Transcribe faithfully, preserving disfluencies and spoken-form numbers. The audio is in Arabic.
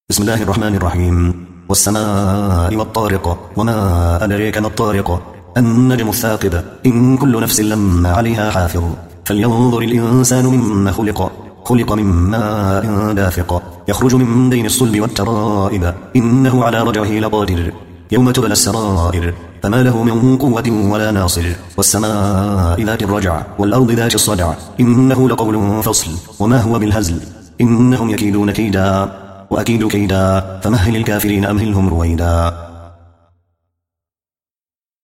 بسم الله الرحمن الرحيم. والسماء والطارق وما أدريك ما الطارق النجم الثاقب إن كل نفس لما عليها حافظ فلينظر الإنسان مما خلق خلق من ماء دافق يخرج من بين الصلب والترائب إنه على رجعه لقادر يوم تبلى السرائر فما له من قوة ولا ناصر والسماء ذات الرجع والأرض ذات الصدع إنه لقول فصل وما هو بالهزل إنهم يكيدون كيدا وأكيد كيدا فمهل الكافرين أمهلهم رويدا.